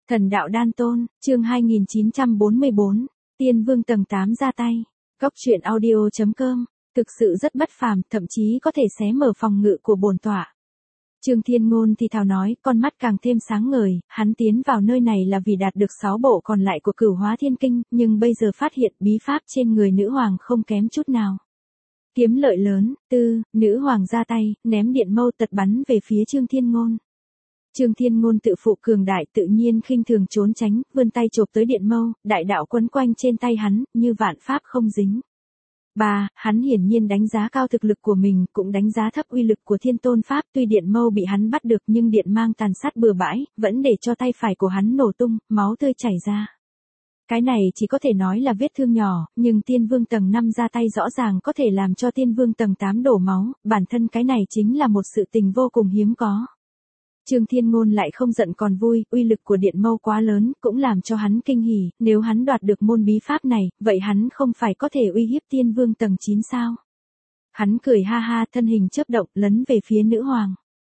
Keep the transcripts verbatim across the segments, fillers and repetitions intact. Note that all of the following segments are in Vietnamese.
Thần đạo đan tôn, chương hai nghìn chín trăm bốn mươi bốn, Tiên Vương tầng tám ra tay. Góc truyện audio chấm com, thực sự rất bất phàm, thậm chí có thể xé mở phòng ngự của bổn tọa. Trương Thiên Ngôn thì thào nói, con mắt càng thêm sáng ngời, hắn tiến vào nơi này là vì đạt được sáu bộ còn lại của Cửu Hóa Thiên Kinh, nhưng bây giờ phát hiện bí pháp trên người nữ hoàng không kém chút nào. Kiếm lợi lớn, tư, nữ hoàng ra tay, ném điện mâu tật bắn về phía Trương Thiên Ngôn. Trương Thiên Ngôn tự phụ cường đại tự nhiên khinh thường trốn tránh, vươn tay chộp tới điện mâu, đại đạo quấn quanh trên tay hắn, như vạn pháp không dính. Ba, hắn hiển nhiên đánh giá cao thực lực của mình, cũng đánh giá thấp uy lực của Thiên Tôn Pháp, tuy điện mâu bị hắn bắt được nhưng điện mang tàn sát bừa bãi, vẫn để cho tay phải của hắn nổ tung, máu tươi chảy ra. Cái này chỉ có thể nói là vết thương nhỏ, nhưng Tiên Vương tầng năm ra tay rõ ràng có thể làm cho Tiên Vương tầng tám đổ máu, bản thân cái này chính là một sự tình vô cùng hiếm có. Trương Thiên Ngôn lại không giận còn vui, uy lực của điện mâu quá lớn, cũng làm cho hắn kinh hỉ, nếu hắn đoạt được môn bí pháp này, vậy hắn không phải có thể uy hiếp Tiên Vương tầng chín sao? Hắn cười ha ha, thân hình chớp động, lấn về phía nữ hoàng.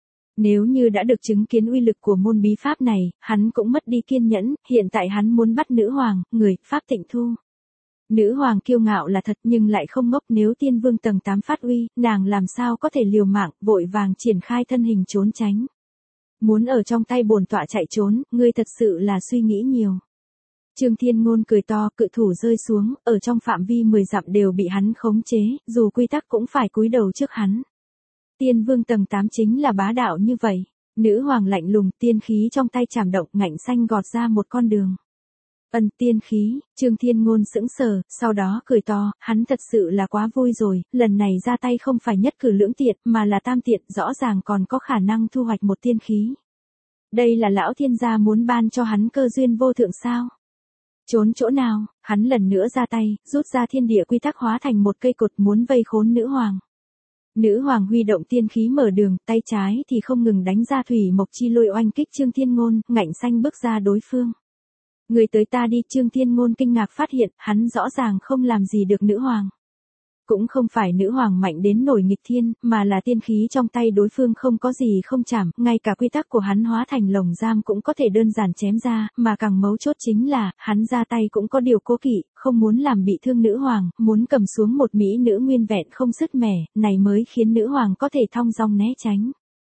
Nếu như đã được chứng kiến uy lực của môn bí pháp này, hắn cũng mất đi kiên nhẫn, hiện tại hắn muốn bắt nữ hoàng, người, pháp tịnh thu. Nữ hoàng kiêu ngạo là thật nhưng lại không ngốc, nếu Tiên Vương tầng tám phát uy, nàng làm sao có thể liều mạng, vội vàng triển khai thân hình trốn tránh. Muốn ở trong tay bổn tọa chạy trốn, ngươi thật sự là suy nghĩ nhiều. Trương Thiên Ngôn cười to, cự thủ rơi xuống, ở trong phạm vi mười dặm đều bị hắn khống chế, dù quy tắc cũng phải cúi đầu trước hắn. Tiên Vương tầng tám chính là bá đạo như vậy. Nữ hoàng lạnh lùng, tiên khí trong tay chảm động, ngạnh xanh gọt ra một con đường. Ân, tiên khí, Trương Thiên Ngôn sững sờ, sau đó cười to, hắn thật sự là quá vui rồi, lần này ra tay không phải nhất cử lưỡng tiện, mà là tam tiện, rõ ràng còn có khả năng thu hoạch một tiên khí. Đây là lão thiên gia muốn ban cho hắn cơ duyên vô thượng sao? Trốn chỗ nào, hắn lần nữa ra tay, rút ra thiên địa quy tắc hóa thành một cây cột muốn vây khốn nữ hoàng. Nữ hoàng huy động tiên khí mở đường, tay trái thì không ngừng đánh ra thủy mộc chi lôi oanh kích Trương Thiên Ngôn, ngạnh xanh bước ra đối phương. Người tới ta đi, Trương Thiên Ngôn kinh ngạc phát hiện, hắn rõ ràng không làm gì được nữ hoàng. Cũng không phải nữ hoàng mạnh đến nổi nghịch thiên, mà là tiên khí trong tay đối phương không có gì không chạm, ngay cả quy tắc của hắn hóa thành lồng giam cũng có thể đơn giản chém ra, mà càng mấu chốt chính là, hắn ra tay cũng có điều cố kỵ, không muốn làm bị thương nữ hoàng, muốn cầm xuống một mỹ nữ nguyên vẹn không sứt mẻ, này mới khiến nữ hoàng có thể thong dong né tránh.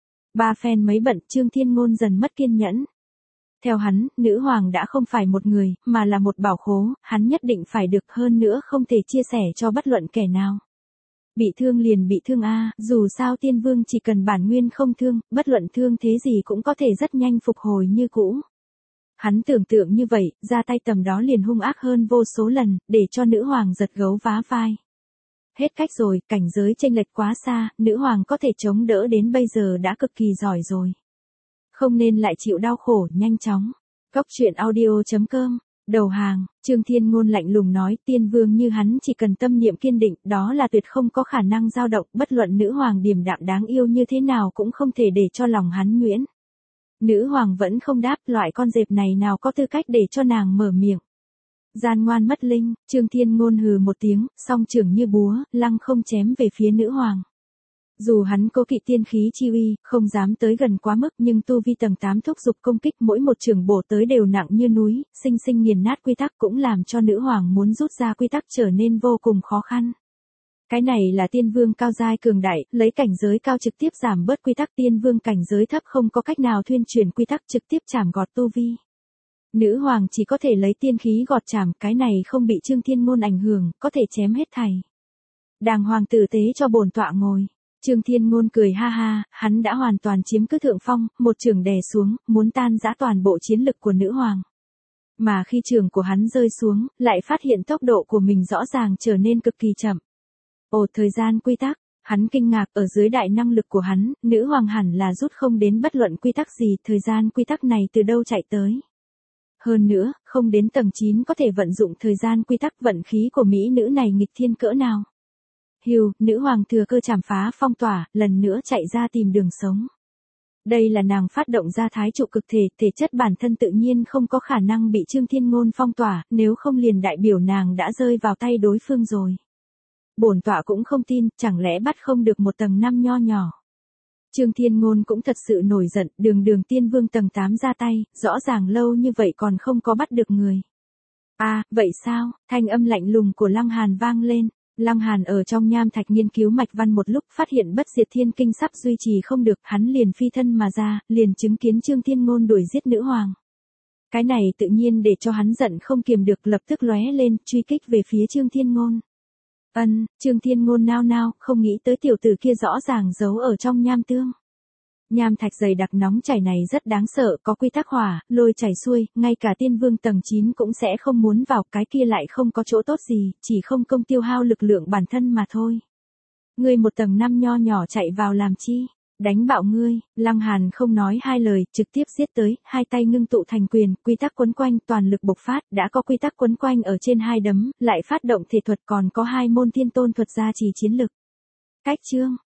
Ba phen mấy bận, Trương Thiên Ngôn dần mất kiên nhẫn. Theo hắn, nữ hoàng đã không phải một người, mà là một bảo khố, hắn nhất định phải được, hơn nữa không thể chia sẻ cho bất luận kẻ nào. Bị thương liền bị thương a, dù sao Tiên Vương chỉ cần bản nguyên không thương, bất luận thương thế gì cũng có thể rất nhanh phục hồi như cũ. Hắn tưởng tượng như vậy, ra tay tầm đó liền hung ác hơn vô số lần, để cho nữ hoàng giật gấu vá vai. Hết cách rồi, cảnh giới chênh lệch quá xa, nữ hoàng có thể chống đỡ đến bây giờ đã cực kỳ giỏi rồi. Không nên lại chịu đau khổ, nhanh chóng. Góc truyện audio chấm com, đầu hàng, Trương Thiên Ngôn lạnh lùng nói, Tiên Vương như hắn chỉ cần tâm niệm kiên định, đó là tuyệt không có khả năng dao động, bất luận nữ hoàng điềm đạm đáng yêu như thế nào cũng không thể để cho lòng hắn nhuyễn. Nữ hoàng vẫn không đáp, loại con dẹp này nào có tư cách để cho nàng mở miệng. Gian ngoan mất linh, Trương Thiên Ngôn hừ một tiếng, song trưởng như búa, lăng không chém về phía nữ hoàng. Dù hắn cố kỵ tiên khí chi uy, không dám tới gần quá mức, nhưng tu vi tầng tám thúc dục công kích, mỗi một trường bổ tới đều nặng như núi, sinh sinh nghiền nát quy tắc, cũng làm cho nữ hoàng muốn rút ra quy tắc trở nên vô cùng khó khăn. Cái này là Tiên Vương cao giai cường đại, lấy cảnh giới cao trực tiếp giảm bớt quy tắc, Tiên Vương cảnh giới thấp không có cách nào thuyên truyền quy tắc, trực tiếp chảm gọt tu vi. Nữ hoàng chỉ có thể lấy tiên khí gọt chảm, cái này không bị Trương Thiên Ngôn ảnh hưởng, có thể chém hết thảy. Đàng hoàng tử tế cho bổn tọa ngồi. Trương Thiên Ngôn cười ha ha, hắn đã hoàn toàn chiếm cứ thượng phong, một chưởng đè xuống, muốn tan rã toàn bộ chiến lực của nữ hoàng. Mà khi chưởng của hắn rơi xuống, lại phát hiện tốc độ của mình rõ ràng trở nên cực kỳ chậm. Ồ, thời gian quy tắc, hắn kinh ngạc, ở dưới đại năng lực của hắn, nữ hoàng hẳn là rút không đến bất luận quy tắc gì, thời gian quy tắc này từ đâu chạy tới. Hơn nữa, không đến tầng chín có thể vận dụng thời gian quy tắc, vận khí của mỹ nữ này nghịch thiên cỡ nào. Hiu, nữ hoàng thừa cơ chảm phá phong tỏa, lần nữa chạy ra tìm đường sống. Đây là nàng phát động ra thái trụ cực thể, thể chất bản thân tự nhiên không có khả năng bị Trương Thiên Ngôn phong tỏa, nếu không liền đại biểu nàng đã rơi vào tay đối phương rồi. Bổn tọa cũng không tin, chẳng lẽ bắt không được một tầng năm nho nhỏ. Trương Thiên Ngôn cũng thật sự nổi giận, đường đường tiên vương tầng tám ra tay, rõ ràng lâu như vậy còn không có bắt được người. À, vậy sao? Thanh âm lạnh lùng của Lăng Hàn vang lên. Lăng Hàn ở trong nham thạch nghiên cứu mạch văn một lúc, phát hiện bất diệt thiên kinh sắp duy trì không được, hắn liền phi thân mà ra, liền chứng kiến Trương Thiên Ngôn đuổi giết nữ hoàng. Cái này tự nhiên để cho hắn giận không kiềm được, lập tức lóe lên, truy kích về phía Trương Thiên Ngôn. Ân, Trương Thiên Ngôn nao nao, không nghĩ tới tiểu tử kia rõ ràng giấu ở trong nham tương. Nham thạch dày đặc nóng chảy này rất đáng sợ, có quy tắc hỏa, lôi chảy xuôi, ngay cả tiên vương tầng chín cũng sẽ không muốn vào, cái kia lại không có chỗ tốt gì, chỉ không công tiêu hao lực lượng bản thân mà thôi. Ngươi một tầng năm nho nhỏ chạy vào làm chi? Đánh bạo ngươi. Lăng Hàn không nói hai lời, trực tiếp giết tới, hai tay ngưng tụ thành quyền, quy tắc quấn quanh, toàn lực bộc phát, đã có quy tắc quấn quanh ở trên hai đấm, lại phát động thể thuật, còn có hai môn thiên tôn thuật gia trì chiến lực. Cách chương